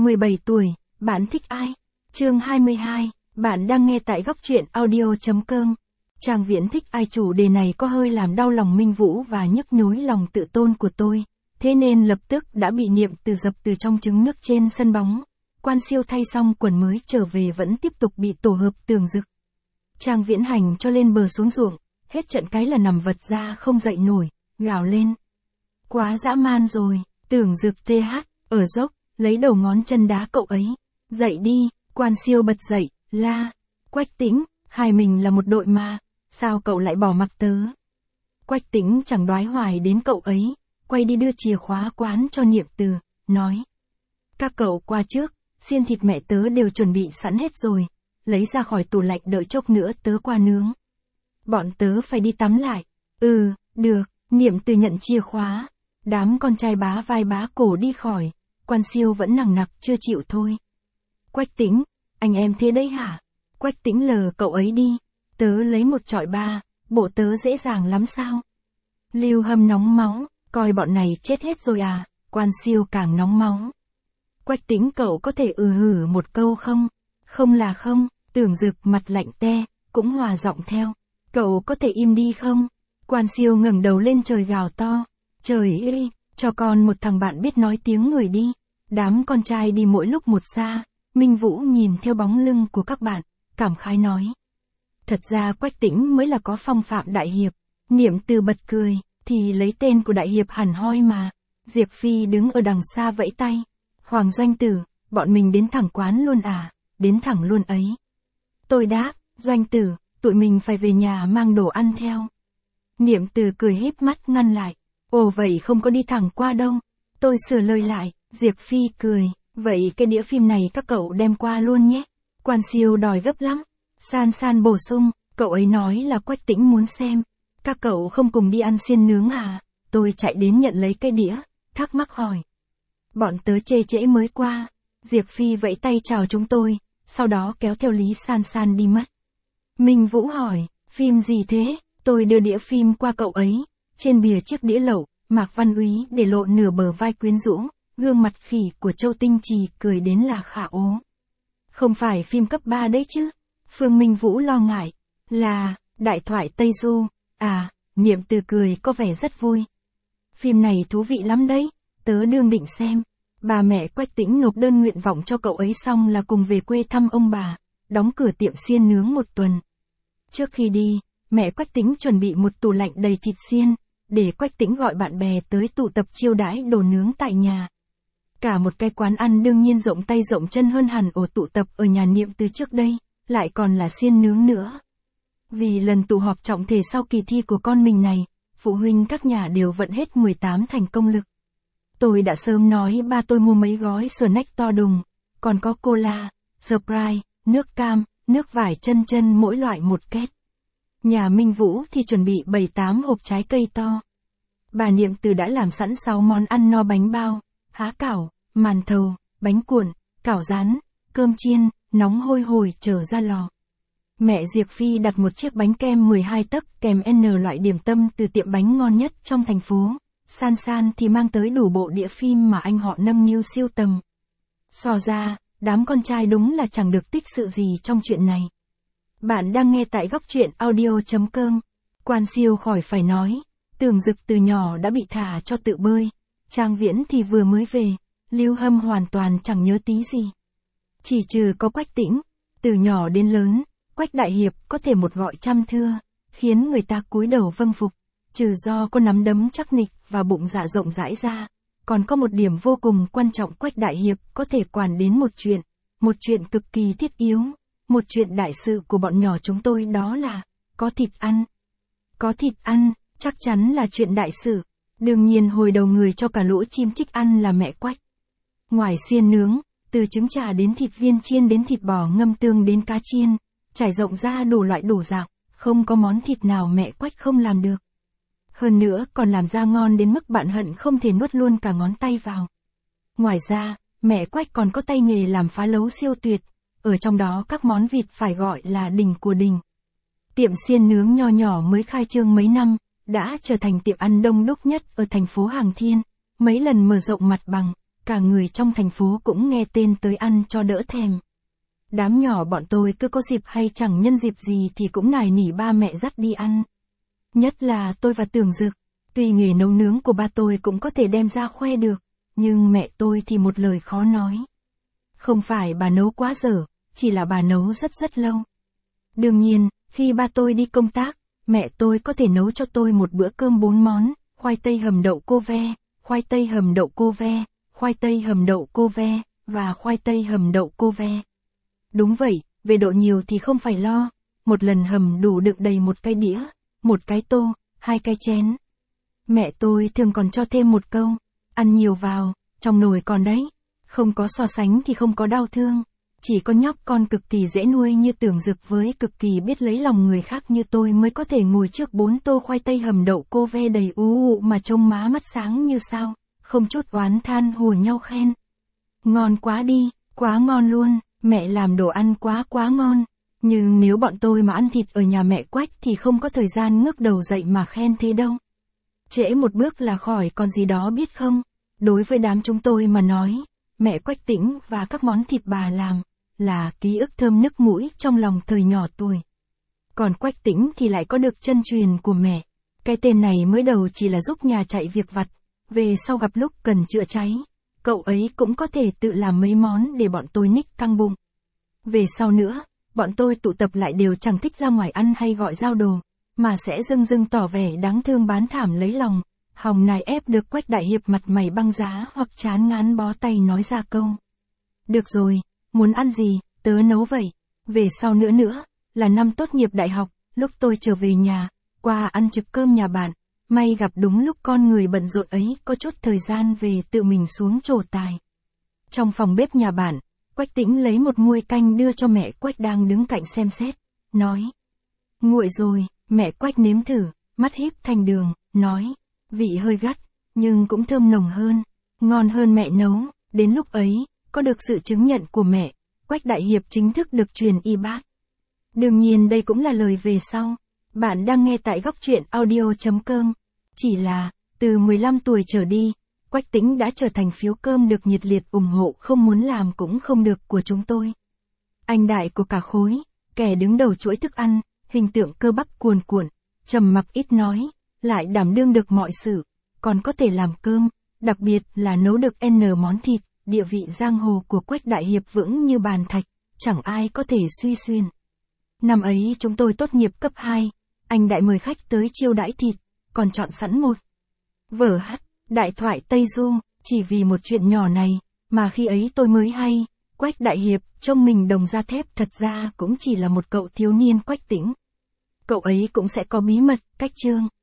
17 tuổi, bạn thích ai? Chương 22, bạn đang nghe tại góc truyện audio.com. Trang Viễn thích ai? Chủ đề này có hơi làm đau lòng Minh Vũ và nhức nhối lòng tự tôn của tôi, thế nên lập tức đã bị Niệm Từ dập từ trong trứng nước trên sân bóng. Quan Siêu thay xong quần mới trở về vẫn tiếp tục bị tổ hợp Tường Dực. Trang Viễn hành cho lên bờ xuống ruộng, hết trận cái là nằm vật ra không dậy nổi, gào lên. Quá dã man rồi, Tường Dực TH, ở dốc, lấy đầu ngón chân đá cậu ấy. Dậy đi, Quan Siêu bật dậy, la. Quách Tĩnh, hai mình là một đội mà, sao cậu lại bỏ mặc tớ? Quách Tĩnh chẳng đoái hoài đến cậu ấy, quay đi đưa chìa khóa quán cho Niệm Từ, nói. Các cậu qua trước, xiên thịt mẹ tớ đều chuẩn bị sẵn hết rồi, lấy ra khỏi tủ lạnh đợi chốc nữa tớ qua nướng. Bọn tớ phải đi tắm lại. Ừ, được, Niệm Từ nhận chìa khóa. Đám con trai bá vai bá cổ đi khỏi, Quan Siêu vẫn nằng nặc chưa chịu thôi. Quách Tĩnh, anh em thế đấy hả? Quách Tĩnh lờ cậu ấy đi, tớ lấy một chọi ba, bộ tớ dễ dàng lắm sao? Lưu Hâm nóng máu, coi bọn này chết hết rồi à? Quan Siêu càng nóng máu. Quách Tĩnh cậu có thể hử một câu không? Không là không, Tường Dực mặt lạnh te, cũng hòa giọng theo. Cậu có thể im đi không? Quan Siêu ngẩng đầu lên trời gào to. Trời ơi, cho con một thằng bạn biết nói tiếng người đi. Đám con trai đi mỗi lúc một xa, Minh Vũ nhìn theo bóng lưng của các bạn, cảm khái nói. Thật ra Quách Tĩnh mới là có phong phạm đại hiệp. Niệm Từ bật cười, thì lấy tên của đại hiệp hẳn hoi mà. Diệp Phi đứng ở đằng xa vẫy tay. Hoàng Doanh Tử, bọn mình đến thẳng quán luôn à? Đến thẳng luôn ấy. Tôi đáp, Doanh Tử, tụi mình phải về nhà mang đồ ăn theo. Niệm Từ cười híp mắt ngăn lại. Ồ vậy không có đi thẳng qua đâu. Tôi sửa lời lại, Diệp Phi cười, vậy cái đĩa phim này các cậu đem qua luôn nhé. Quan Siêu đòi gấp lắm. San San bổ sung, cậu ấy nói là Quách Tĩnh muốn xem. Các cậu không cùng đi ăn xiên nướng à? Tôi chạy đến nhận lấy cái đĩa, thắc mắc hỏi. Bọn tớ chê trễ mới qua. Diệp Phi vẫy tay chào chúng tôi, sau đó kéo theo Lý San San đi mất. Minh Vũ hỏi, phim gì thế? Tôi đưa đĩa phim qua cậu ấy. Trên bìa chiếc đĩa lẩu, Mạc Văn Úy để lộ nửa bờ vai quyến rũ, gương mặt khỉ của Châu Tinh Trì cười đến là khả ố. Không phải phim cấp 3 đấy chứ? Phương Minh Vũ lo ngại. Là, Đại thoại Tây Du. À, Niệm Từ cười có vẻ rất vui. Phim này thú vị lắm đấy, tớ đương định xem. Bà mẹ Quách Tĩnh nộp đơn nguyện vọng cho cậu ấy xong là cùng về quê thăm ông bà, đóng cửa tiệm xiên nướng một tuần. Trước khi đi, mẹ Quách Tĩnh chuẩn bị một tủ lạnh đầy thịt xiên, để Quách Tĩnh gọi bạn bè tới tụ tập chiêu đãi đồ nướng tại nhà. Cả một cái quán ăn đương nhiên rộng tay rộng chân hơn hẳn ổ tụ tập ở nhà Niệm Từ trước đây, lại còn là xiên nướng nữa. Vì lần tụ họp trọng thể sau kỳ thi của con mình này, phụ huynh các nhà đều vận hết 18 thành công lực. Tôi đã sớm nói ba tôi mua mấy gói snack to đùng, còn có cola, Sprite, nước cam, nước vải chân chân mỗi loại một két. Nhà Minh Vũ thì chuẩn bị 7-8 hộp trái cây to. Bà Niệm Từ đã làm sẵn 6 món ăn no: bánh bao, há cảo, màn thầu, bánh cuộn, cảo rán, cơm chiên, nóng hôi hổi chờ ra lò. Mẹ Diệp Phi đặt một chiếc bánh kem 12 tấc kèm N loại điểm tâm từ tiệm bánh ngon nhất trong thành phố. San San thì mang tới đủ bộ đĩa phim mà anh họ nâng niu siêu tầm. So ra, đám con trai đúng là chẳng được tích sự gì trong chuyện này. Bạn đang nghe tại góc truyện audio.com. Quan Siêu khỏi phải nói, Tường Dực từ nhỏ đã bị thả cho tự bơi. Trang Viễn thì vừa mới về, Lưu Hâm hoàn toàn chẳng nhớ tí gì. Chỉ trừ có Quách Tĩnh, từ nhỏ đến lớn, Quách đại hiệp có thể một gọi trăm thưa, khiến người ta cúi đầu vâng phục. Trừ do có nắm đấm chắc nịch và bụng dạ rộng rãi ra, còn có một điểm vô cùng quan trọng, Quách đại hiệp có thể quản đến một chuyện cực kỳ thiết yếu, một chuyện đại sự của bọn nhỏ chúng tôi, đó là có thịt ăn. Có thịt ăn, chắc chắn là chuyện đại sự. Đương nhiên hồi đầu người cho cả lũ chim chích ăn là mẹ Quách. Ngoài xiên nướng, từ trứng chả đến thịt viên chiên đến thịt bò ngâm tương đến cá chiên, trải rộng ra đủ loại đủ dạng, không có món thịt nào mẹ Quách không làm được. Hơn nữa còn làm ra ngon đến mức bạn hận không thể nuốt luôn cả ngón tay vào. Ngoài ra, mẹ Quách còn có tay nghề làm phá lấu siêu tuyệt, ở trong đó các món vịt phải gọi là đỉnh của đỉnh. Tiệm xiên nướng nho nhỏ mới khai trương mấy năm, đã trở thành tiệm ăn đông đúc nhất ở thành phố Hàng Thiên, mấy lần mở rộng mặt bằng, cả người trong thành phố cũng nghe tên tới ăn cho đỡ thèm. Đám nhỏ bọn tôi cứ có dịp hay chẳng nhân dịp gì thì cũng nài nỉ ba mẹ dắt đi ăn. Nhất là tôi và Tưởng Dực, tuy nghề nấu nướng của ba tôi cũng có thể đem ra khoe được, nhưng mẹ tôi thì một lời khó nói. Không phải bà nấu quá dở, chỉ là bà nấu rất lâu. Đương nhiên, khi ba tôi đi công tác, mẹ tôi có thể nấu cho tôi một bữa cơm 4 món, khoai tây hầm đậu cô ve, khoai tây hầm đậu cô ve, khoai tây hầm đậu cô ve, và khoai tây hầm đậu cô ve. Đúng vậy, về độ nhiều thì không phải lo, một lần hầm đủ đựng đầy một cái đĩa, một cái tô, 2 cái chén. Mẹ tôi thường còn cho thêm một câu, ăn nhiều vào, trong nồi còn đấy, không có so sánh thì không có đau thương. Chỉ có nhóc con cực kỳ dễ nuôi như Tưởng Dực với cực kỳ biết lấy lòng người khác như tôi mới có thể ngồi trước 4 tô khoai tây hầm đậu cô ve đầy ú mà trông má mắt sáng như sao, không chút oán than hùa nhau khen. Ngon quá đi, quá ngon luôn, mẹ làm đồ ăn quá ngon. Nhưng nếu bọn tôi mà ăn thịt ở nhà mẹ Quách thì không có thời gian ngước đầu dậy mà khen thế đâu. Trễ một bước là khỏi còn gì đó biết không? Đối với đám chúng tôi mà nói, mẹ Quách Tĩnh và các món thịt bà làm là ký ức thơm nức mũi trong lòng thời nhỏ tuổi. Còn Quách Tĩnh thì lại có được chân truyền của mẹ. Cái tên này mới đầu chỉ là giúp nhà chạy việc vặt, về sau gặp lúc cần chữa cháy, cậu ấy cũng có thể tự làm mấy món để bọn tôi ních căng bụng. Về sau nữa, bọn tôi tụ tập lại đều chẳng thích ra ngoài ăn hay gọi giao đồ, mà sẽ dưng tỏ vẻ đáng thương bán thảm lấy lòng, hòng nài ép được Quách đại hiệp mặt mày băng giá hoặc chán ngán bó tay nói ra câu. Được rồi, muốn ăn gì, tớ nấu vậy. Về sau nữa, là năm tốt nghiệp đại học, lúc tôi trở về nhà, qua ăn trực cơm nhà bạn, may gặp đúng lúc con người bận rộn ấy có chút thời gian về tự mình xuống trổ tài. Trong phòng bếp nhà bạn, Quách Tĩnh lấy một muôi canh đưa cho mẹ Quách đang đứng cạnh xem xét, nói. Nguội rồi, mẹ Quách nếm thử, mắt híp thành đường, nói. Vị hơi gắt, nhưng cũng thơm nồng hơn, ngon hơn mẹ nấu. Đến lúc ấy, có được sự chứng nhận của mẹ, Quách đại hiệp chính thức được truyền y bát. Đương nhiên đây cũng là lời về sau. Bạn đang nghe tại góc truyện audio.com. Chỉ là, từ 15 tuổi trở đi, Quách Tĩnh đã trở thành phiếu cơm được nhiệt liệt ủng hộ không muốn làm cũng không được của chúng tôi. Anh đại của cả khối, kẻ đứng đầu chuỗi thức ăn, hình tượng cơ bắp cuồn cuộn, trầm mặc ít nói, lại đảm đương được mọi sự, còn có thể làm cơm, đặc biệt là nấu được N món thịt, địa vị giang hồ của Quách đại hiệp vững như bàn thạch, chẳng ai có thể suy xuyên. Năm ấy chúng tôi tốt nghiệp cấp 2, anh đại mời khách tới chiêu đãi thịt, còn chọn sẵn một vở hát, đại thoại Tây Du, chỉ vì một chuyện nhỏ này, mà khi ấy tôi mới hay, Quách đại hiệp trông mình đồng da thép thật ra cũng chỉ là một cậu thiếu niên Quách Tĩnh. Cậu ấy cũng sẽ có bí mật, cách chương.